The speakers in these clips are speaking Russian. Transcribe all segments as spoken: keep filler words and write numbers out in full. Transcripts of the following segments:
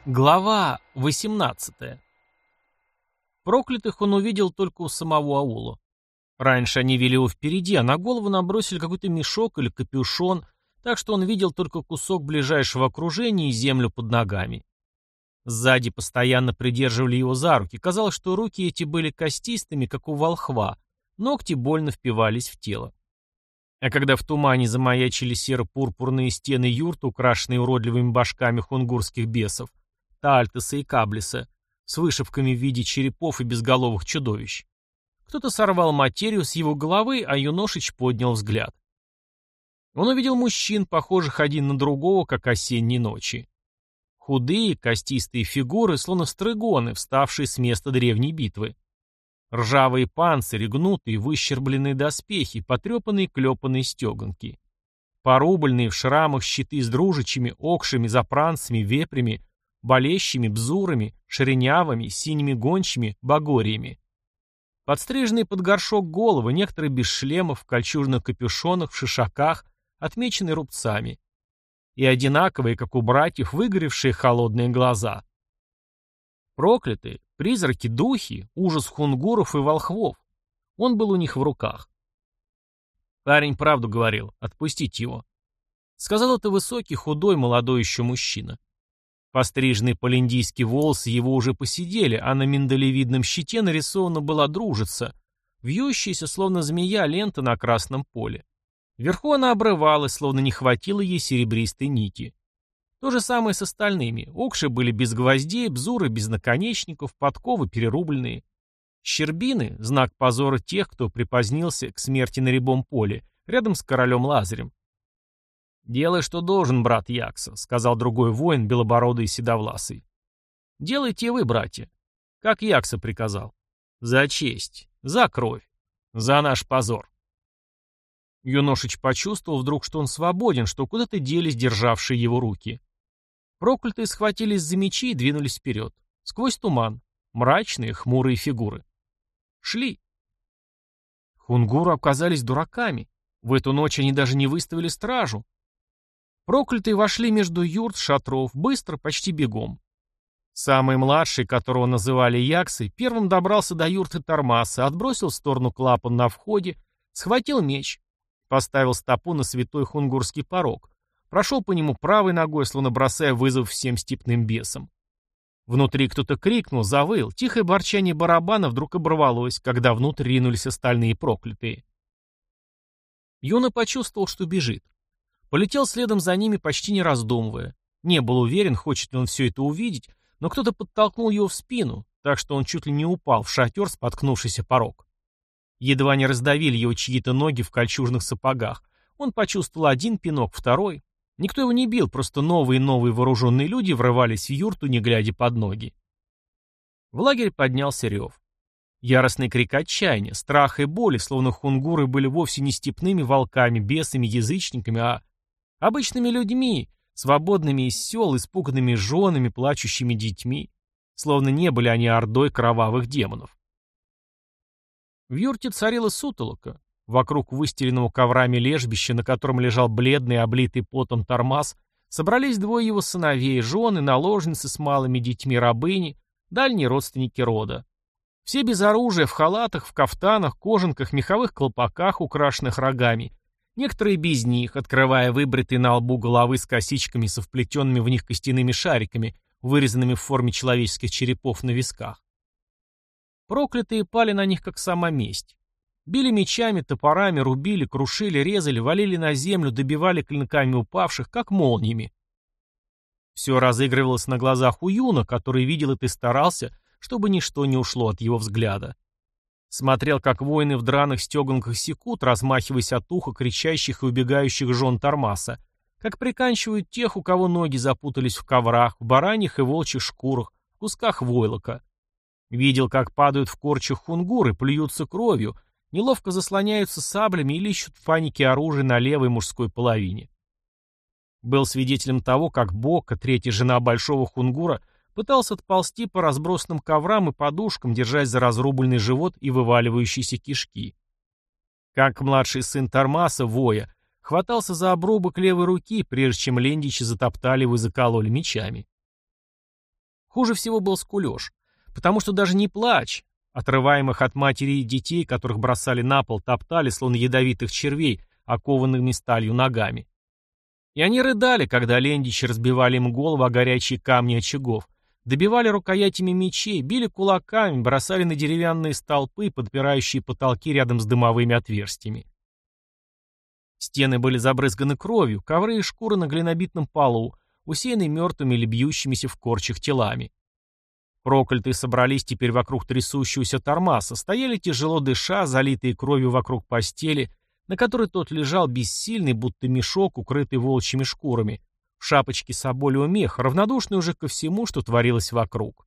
Глава восемнадцатая. Проклятых он увидел только у самого аула. Раньше они вели его впереди, а на голову набросили какой-то мешок или капюшон, так что он видел только кусок ближайшего окружения и землю под ногами. Сзади постоянно придерживали его за руки. Казалось, что руки эти были костистыми, как у волхва, ногти больно впивались в тело. А когда в тумане замаячили серо-пурпурные стены юрты, украшенные уродливыми башками хунгурских бесов, Таальтеса и Каблиса, с вышивками в виде черепов и безголовых чудовищ. Кто-то сорвал материю с его головы, а Юношич поднял взгляд. Он увидел мужчин, похожих один на другого, как осенней ночи. Худые, костистые фигуры, словно стрыгоны, вставшие с места древней битвы. Ржавые панцири, гнутые, выщербленные доспехи, потрепанные клепанные стеганки. Порубленные в шрамах щиты с дружичами, окшами, запранцами, вепрями, болещими, бзурами, шеренявыми, синими гончими, багориями. Подстриженные под горшок головы, некоторые без шлемов, в кольчужных капюшонах, в шишаках, отмеченные рубцами. И одинаковые, как у братьев, выгоревшие холодные глаза. Проклятые, призраки, духи, ужас хунгуров и волхвов. Он был у них в руках. Парень правду говорил, отпустить его. Сказал это высокий, худой, молодой еще мужчина. Постриженные по-линдийски волосы его уже поседели, а на миндалевидном щите нарисована была дружица, вьющаяся, словно змея, лента на красном поле. Вверху она обрывалась, словно не хватило ей серебристой нити. То же самое с остальными. Окши были без гвоздей, бзуры без наконечников, подковы перерубленные. Щербины — знак позора тех, кто припозднился к смерти на рябом поле, рядом с королем Лазарем. «Делай, что должен, брат Якса», — сказал другой воин, белобородый и седовласый. «Делайте вы, братья. Как Якса приказал. За честь, за кровь, за наш позор». Юношич почувствовал вдруг, что он свободен, что куда-то делись державшие его руки. Проклятые схватились за мечи и двинулись вперед. Сквозь туман. Мрачные, хмурые фигуры. Шли. Хунгуры оказались дураками. В эту ночь они даже не выставили стражу. Проклятые вошли между юрт, шатров, быстро, почти бегом. Самый младший, которого называли Яксой, первым добрался до юрты Тормаса, отбросил в сторону клапан на входе, схватил меч, поставил стопу на святой хунгурский порог, прошел по нему правой ногой, словно бросая вызов всем степным бесам. Внутри кто-то крикнул, завыл, тихое борчание барабана вдруг оборвалось, когда внутрь ринулись остальные проклятые. Юна почувствовал, что бежит. Полетел следом за ними, почти не раздумывая. Не был уверен, хочет ли он все это увидеть, но кто-то подтолкнул его в спину, так что он чуть ли не упал в шатер, споткнувшийся порог. Едва не раздавили его чьи-то ноги в кольчужных сапогах. Он почувствовал один пинок, второй. Никто его не бил, просто новые и новые вооруженные люди врывались в юрту, не глядя под ноги. В лагерь поднялся рев. Яростный крик отчаяния, страха и боли, словно хунгуры были вовсе не степными волками, бесами, язычниками, а обычными людьми, свободными из сел, испуганными женами, плачущими детьми, словно не были они ордой кровавых демонов. В юрте царила сутолока. Вокруг выстеленного коврами лежбища, на котором лежал бледный, облитый потом Тормас, собрались двое его сыновей, жены, наложницы с малыми детьми, рабыни, дальние родственники рода. Все без оружия, в халатах, в кафтанах, кожанках, меховых колпаках, украшенных рогами. Некоторые без них, открывая выбритые на лбу головы с косичками со вплетенными в них костяными шариками, вырезанными в форме человеческих черепов на висках. Проклятые пали на них, как сама месть. Били мечами, топорами, рубили, крушили, резали, валили на землю, добивали клинками упавших, как молниями. Все разыгрывалось на глазах у Юна, который видел это и старался, чтобы ничто не ушло от его взгляда. Смотрел, как воины в драных стеганках секут, размахиваясь от уха кричащих и убегающих жен Тормаса, как приканчивают тех, у кого ноги запутались в коврах, в бараньих и волчьих шкурах, в кусках войлока. Видел, как падают в корчах хунгуры, плюются кровью, неловко заслоняются саблями или ищут в панике оружие на левой мужской половине. Был свидетелем того, как Бока, третья жена большого хунгура, пытался отползти по разбросанным коврам и подушкам, держась за разрубленный живот и вываливающиеся кишки. Как младший сын Тормаса, воя, хватался за обрубок левой руки, прежде чем лендичи затоптали его и закололи мечами. Хуже всего был скулеж, потому что даже не плач, отрываемых от матери и детей, которых бросали на пол, топтали, словно ядовитых червей, окованными сталью ногами. И они рыдали, когда лендичи разбивали им голову о горячие камни очагов, добивали рукоятями мечей, били кулаками, бросали на деревянные столпы, подпирающие потолки рядом с дымовыми отверстиями. Стены были забрызганы кровью, ковры и шкуры на глинобитном полу, усеянные мертвыми или бьющимися в корчах телами. Проклятые собрались теперь вокруг трясущегося Тормаса, стояли тяжело дыша, залитые кровью вокруг постели, на которой тот лежал бессильный, будто мешок, укрытый волчьими шкурами, в шапочке соболевого меха, равнодушный уже ко всему, что творилось вокруг.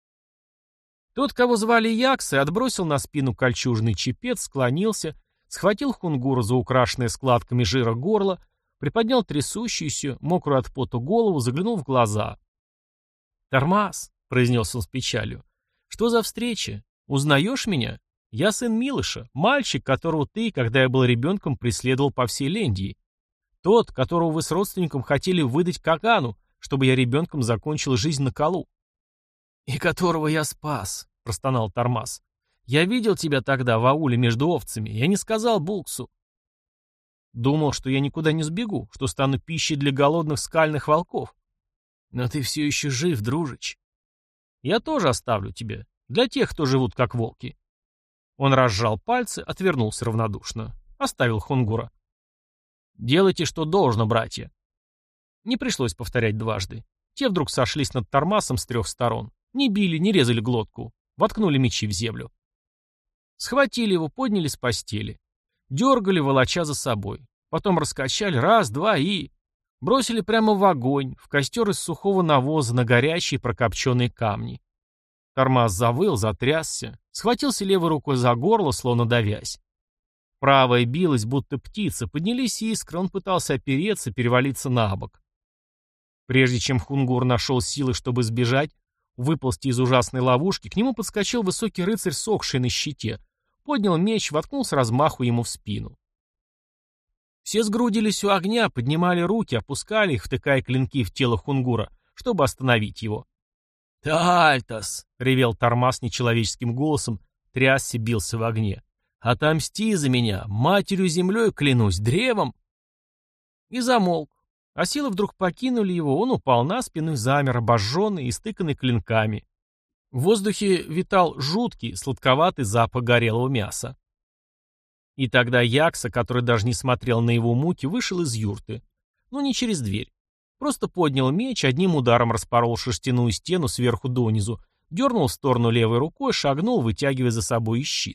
Тот, кого звали Яксой, отбросил на спину кольчужный чепец, склонился, схватил Хунгура за украшенное складками жира горло, приподнял трясущуюся, мокрую от пота голову, заглянул в глаза. «Тормаз», — произнес он с печалью, — «что за встреча? Узнаешь меня? Я сын Милыша, мальчик, которого ты, когда я был ребенком, преследовал по всей Лендии. Тот, которого вы с родственником хотели выдать Кагану, чтобы я ребенком закончил жизнь на колу». «И которого я спас», — простонал Тормаз. «Я видел тебя тогда в ауле между овцами. Я не сказал Булксу». «Думал, что я никуда не сбегу, что стану пищей для голодных скальных волков. Но ты все еще жив, дружич. Я тоже оставлю тебя, для тех, кто живут как волки». Он разжал пальцы, отвернулся равнодушно. Оставил Хунгура. «Делайте, что должно, братья». Не пришлось повторять дважды. Те вдруг сошлись над Тормасом с трех сторон. Не били, не резали глотку. Воткнули мечи в землю. Схватили его, подняли с постели. Дергали, волоча за собой. Потом раскачали раз, два и... Бросили прямо в огонь, в костер из сухого навоза на горящие прокопченные камни. Тормаз завыл, затрясся, схватился левой рукой за горло, словно давясь. Правая билась, будто птица, поднялись искры, он пытался опереться, перевалиться на бок. Прежде чем Хунгур нашел силы, чтобы сбежать, выползти из ужасной ловушки, к нему подскочил высокий рыцарь, сохший на щите, поднял меч, воткнул с размаху ему в спину. Все сгрудились у огня, поднимали руки, опускали их, втыкая клинки в тело Хунгура, чтобы остановить его. «Тальтас!» — ревел Тормас нечеловеческим голосом, трясся, бился в огне. «Отомсти за меня! Матерью землей клянусь! Древом!» И замолк. А силы вдруг покинули его, он упал на спину и замер, обожженный и стыканный клинками. В воздухе витал жуткий, сладковатый запах горелого мяса. И тогда Якса, который даже не смотрел на его муки, вышел из юрты. Ну, не через дверь. Просто поднял меч, одним ударом распорол шерстяную стену сверху донизу, дернул в сторону левой рукой, шагнул, вытягивая за собой и щит.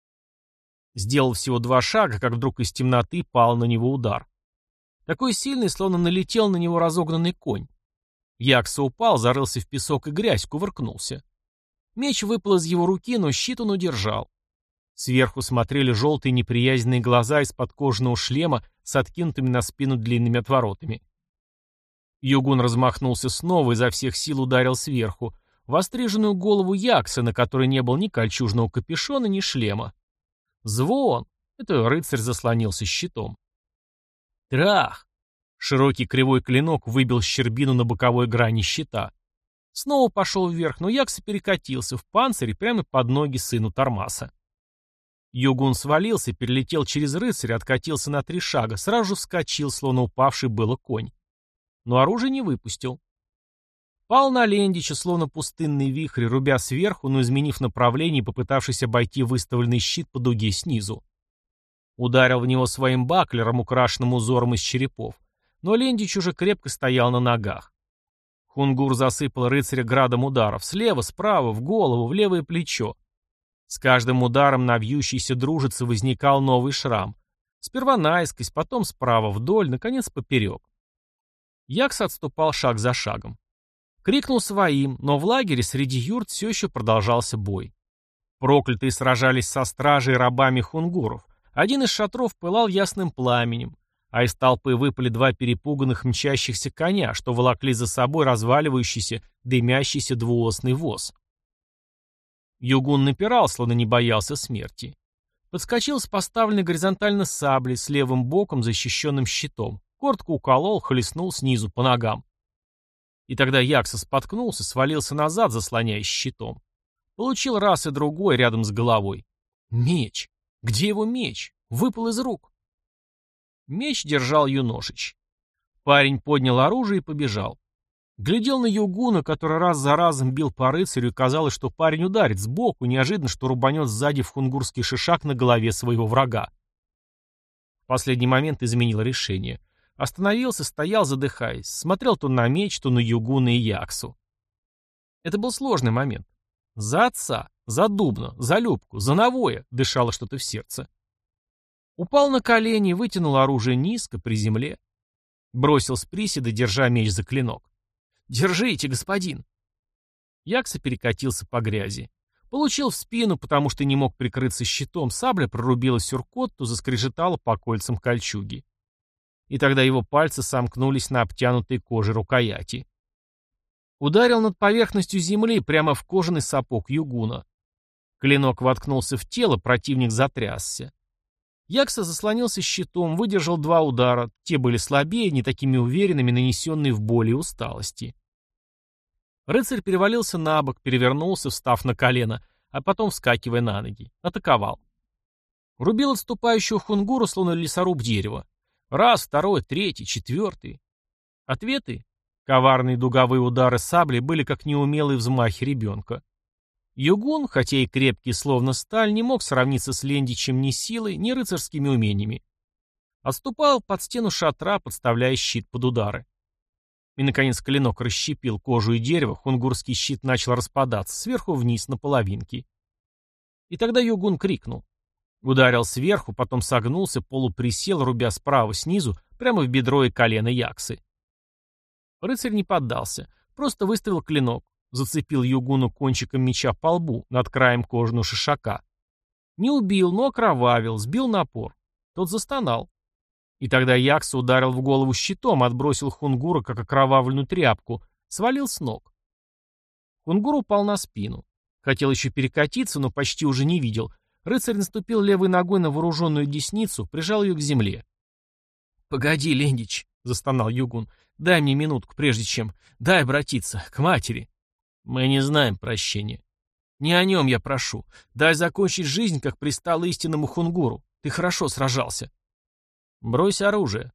Сделал всего два шага, как вдруг из темноты пал на него удар. Такой сильный, словно налетел на него разогнанный конь. Якса упал, зарылся в песок и грязь, кувыркнулся. Меч выпал из его руки, но щит он удержал. Сверху смотрели желтые неприязненные глаза из-под кожаного шлема с откинутыми на спину длинными отворотами. Югун размахнулся снова, изо всех сил ударил сверху, в остриженную голову Якса, на которой не было ни кольчужного капюшона, ни шлема. Звон! Это рыцарь заслонился щитом. Трах! Широкий кривой клинок выбил щербину на боковой грани щита. Снова пошел вверх, но Якса перекатился в панцире прямо под ноги сыну Тормаса. Югун свалился, перелетел через рыцаря, откатился на три шага, сразу же вскочил, словно упавший было конь. Но оружие не выпустил. Пал на Лендича, словно пустынный вихрь, рубя сверху, но изменив направление и попытавшись обойти выставленный щит по дуге снизу. Ударил в него своим баклером, украшенным узором из черепов, но Лендич уже крепко стоял на ногах. Хунгур засыпал рыцаря градом ударов, слева, справа, в голову, в левое плечо. С каждым ударом на вьющейся дружице возникал новый шрам. Сперва наискось, потом справа вдоль, наконец поперек. Якс отступал шаг за шагом. Крикнул своим, но в лагере среди юрт все еще продолжался бой. Проклятые сражались со стражей и рабами хунгуров. Один из шатров пылал ясным пламенем, а из толпы выпали два перепуганных мчащихся коня, что волокли за собой разваливающийся, дымящийся двуосный воз. Югун напирал, словно не боялся смерти. Подскочил с поставленной горизонтально саблей с левым боком, защищенным щитом. Коротко уколол, хлестнул снизу по ногам. И тогда Якса споткнулся, свалился назад, заслоняясь щитом. Получил раз и другой рядом с головой. Меч! Где его меч? Выпал из рук. Меч держал Юношич. Парень поднял оружие и побежал. Глядел на Югуна, который раз за разом бил по рыцарю, и казалось, что парень ударит сбоку, неожиданно, что рубанет сзади в хунгурский шишак на голове своего врага. В последний момент изменил решение. Остановился, стоял, задыхаясь, смотрел то на меч, то на Югуна и Яксу. Это был сложный момент. За отца, за Дубна, за Любку, за Навоя дышало что-то в сердце. Упал на колени, вытянул оружие низко, при земле. Бросил с приседа, держа меч за клинок. «Держите, господин!» Якса перекатился по грязи. Получил в спину, потому что не мог прикрыться щитом, сабля прорубила сюркотту, заскрежетала по кольцам кольчуги. И тогда его пальцы сомкнулись на обтянутой коже рукояти. Ударил над поверхностью земли прямо в кожаный сапог Югуна. Клинок воткнулся в тело, противник затрясся. Якса заслонился щитом, выдержал два удара, те были слабее, не такими уверенными, нанесенные в боли и усталости. Рыцарь перевалился на бок, перевернулся, встав на колено, а потом вскакивая на ноги. Атаковал. Рубил отступающего хунгуру, словно лесоруб дерева. Раз, второй, третий, четвертый. Ответы? Коварные дуговые удары сабли были как неумелые взмахи ребенка. Югун, хотя и крепкий, словно сталь, не мог сравниться с Лендичем ни силой, ни рыцарскими умениями. Отступал под стену шатра, подставляя щит под удары. И, наконец, клинок расщепил кожу и дерево, хунгурский щит начал распадаться сверху вниз на половинки. И тогда Югун крикнул. Ударил сверху, потом согнулся, полуприсел, рубя справа снизу, прямо в бедро и колено Яксы. Рыцарь не поддался, просто выставил клинок, зацепил Югуну кончиком меча по лбу, над краем кожаного шишака. Не убил, но окровавил, сбил напор. Тот застонал. И тогда Якса ударил в голову щитом, отбросил хунгура, как окровавленную тряпку, свалил с ног. Хунгур упал на спину. Хотел еще перекатиться, но почти уже не видел. Рыцарь наступил левой ногой на вооруженную десницу, прижал ее к земле. «Погоди, Лендич», — застонал Югун, — «дай мне минутку, прежде чем... Дай обратиться к матери». «Мы не знаем прощения». «Не о нем я прошу. Дай закончить жизнь, как пристало истинному хунгуру. Ты хорошо сражался». «Брось оружие».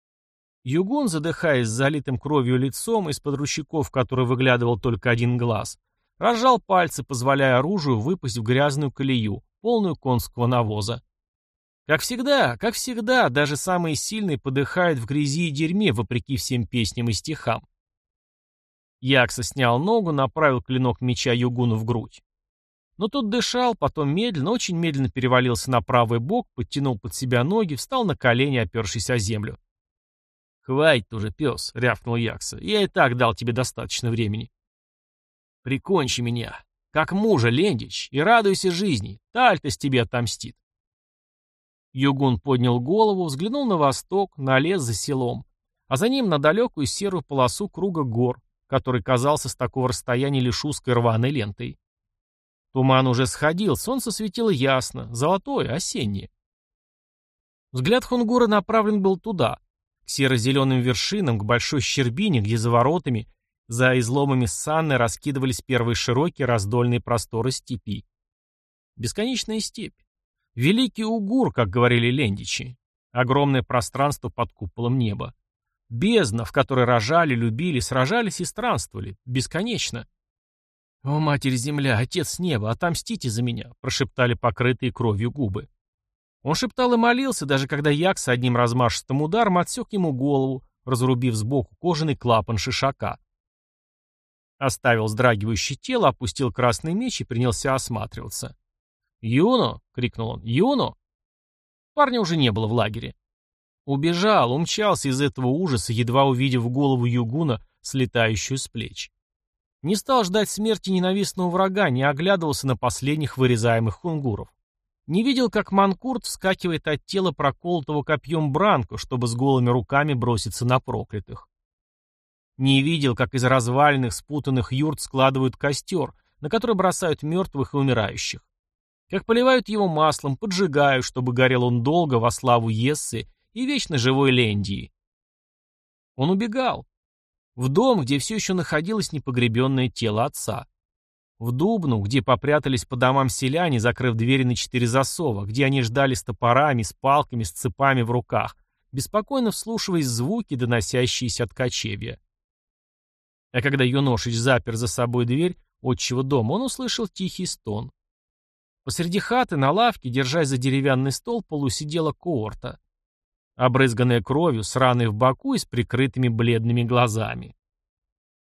Югун, задыхаясь с залитым кровью лицом, из-под ручейков, который выглядывал только один глаз, разжал пальцы, позволяя оружию выпасть в грязную колею, полную конского навоза. Как всегда, как всегда, даже самые сильные подыхают в грязи и дерьме, вопреки всем песням и стихам. Якса снял ногу, направил клинок меча Югуну в грудь. Но тот дышал, потом медленно, очень медленно перевалился на правый бок, подтянул под себя ноги, встал на колени, опершись о землю. «Хватит уже, пес», — рявкнул Якса, — «я и так дал тебе достаточно времени». «Прикончи меня, как мужа, Лендич, и радуйся жизни, Тальтес тебе отомстит». Югун поднял голову, взглянул на восток, на лес за селом, а за ним на далекую серую полосу круга гор, который казался с такого расстояния лишь узкой рваной лентой. Туман уже сходил, солнце светило ясно, золотое, осеннее. Взгляд хунгура направлен был туда, к серо-зеленым вершинам, к большой щербине, где за воротами, за изломами Санны раскидывались первые широкие раздольные просторы степи. Бесконечная степь. Великий Угур, как говорили лендичи. Огромное пространство под куполом неба. Бездна, в которой рожали, любили, сражались и странствовали. Бесконечно. «О, Матерь-Земля, Отец Неба, отомстите за меня», — прошептали покрытые кровью губы. Он шептал и молился, даже когда Якса одним размашистым ударом отсек ему голову, разрубив сбоку кожаный клапан шишака. Оставил вздрагивающее тело, опустил красный меч и принялся осматриваться. «Юно!» — крикнул он. «Юно!» Парня уже не было в лагере. Убежал, умчался из этого ужаса, едва увидев голову Югуна, слетающую с плеч. Не стал ждать смерти ненавистного врага, не оглядывался на последних вырезаемых хунгуров. Не видел, как Манкурт вскакивает от тела проколотого копьем Бранко, чтобы с голыми руками броситься на проклятых. Не видел, как из разваленных, спутанных юрт складывают костер, на который бросают мертвых и умирающих. Как поливают его маслом, поджигают, чтобы горел он долго во славу Ессы и вечно живой Лендии. Он убегал. В дом, где все еще находилось непогребенное тело отца. В Дубну, где попрятались по домам селяне, закрыв двери на четыре засова, где они ждали с топорами, с палками, с цепами в руках, беспокойно вслушиваясь в звуки, доносящиеся от кочевья. А когда Юношич запер за собой дверь отчего дома, он услышал тихий стон. Посреди хаты на лавке, держась за деревянный стол, полусидела коорта, обрызганная кровью, с раной в боку и с прикрытыми бледными глазами.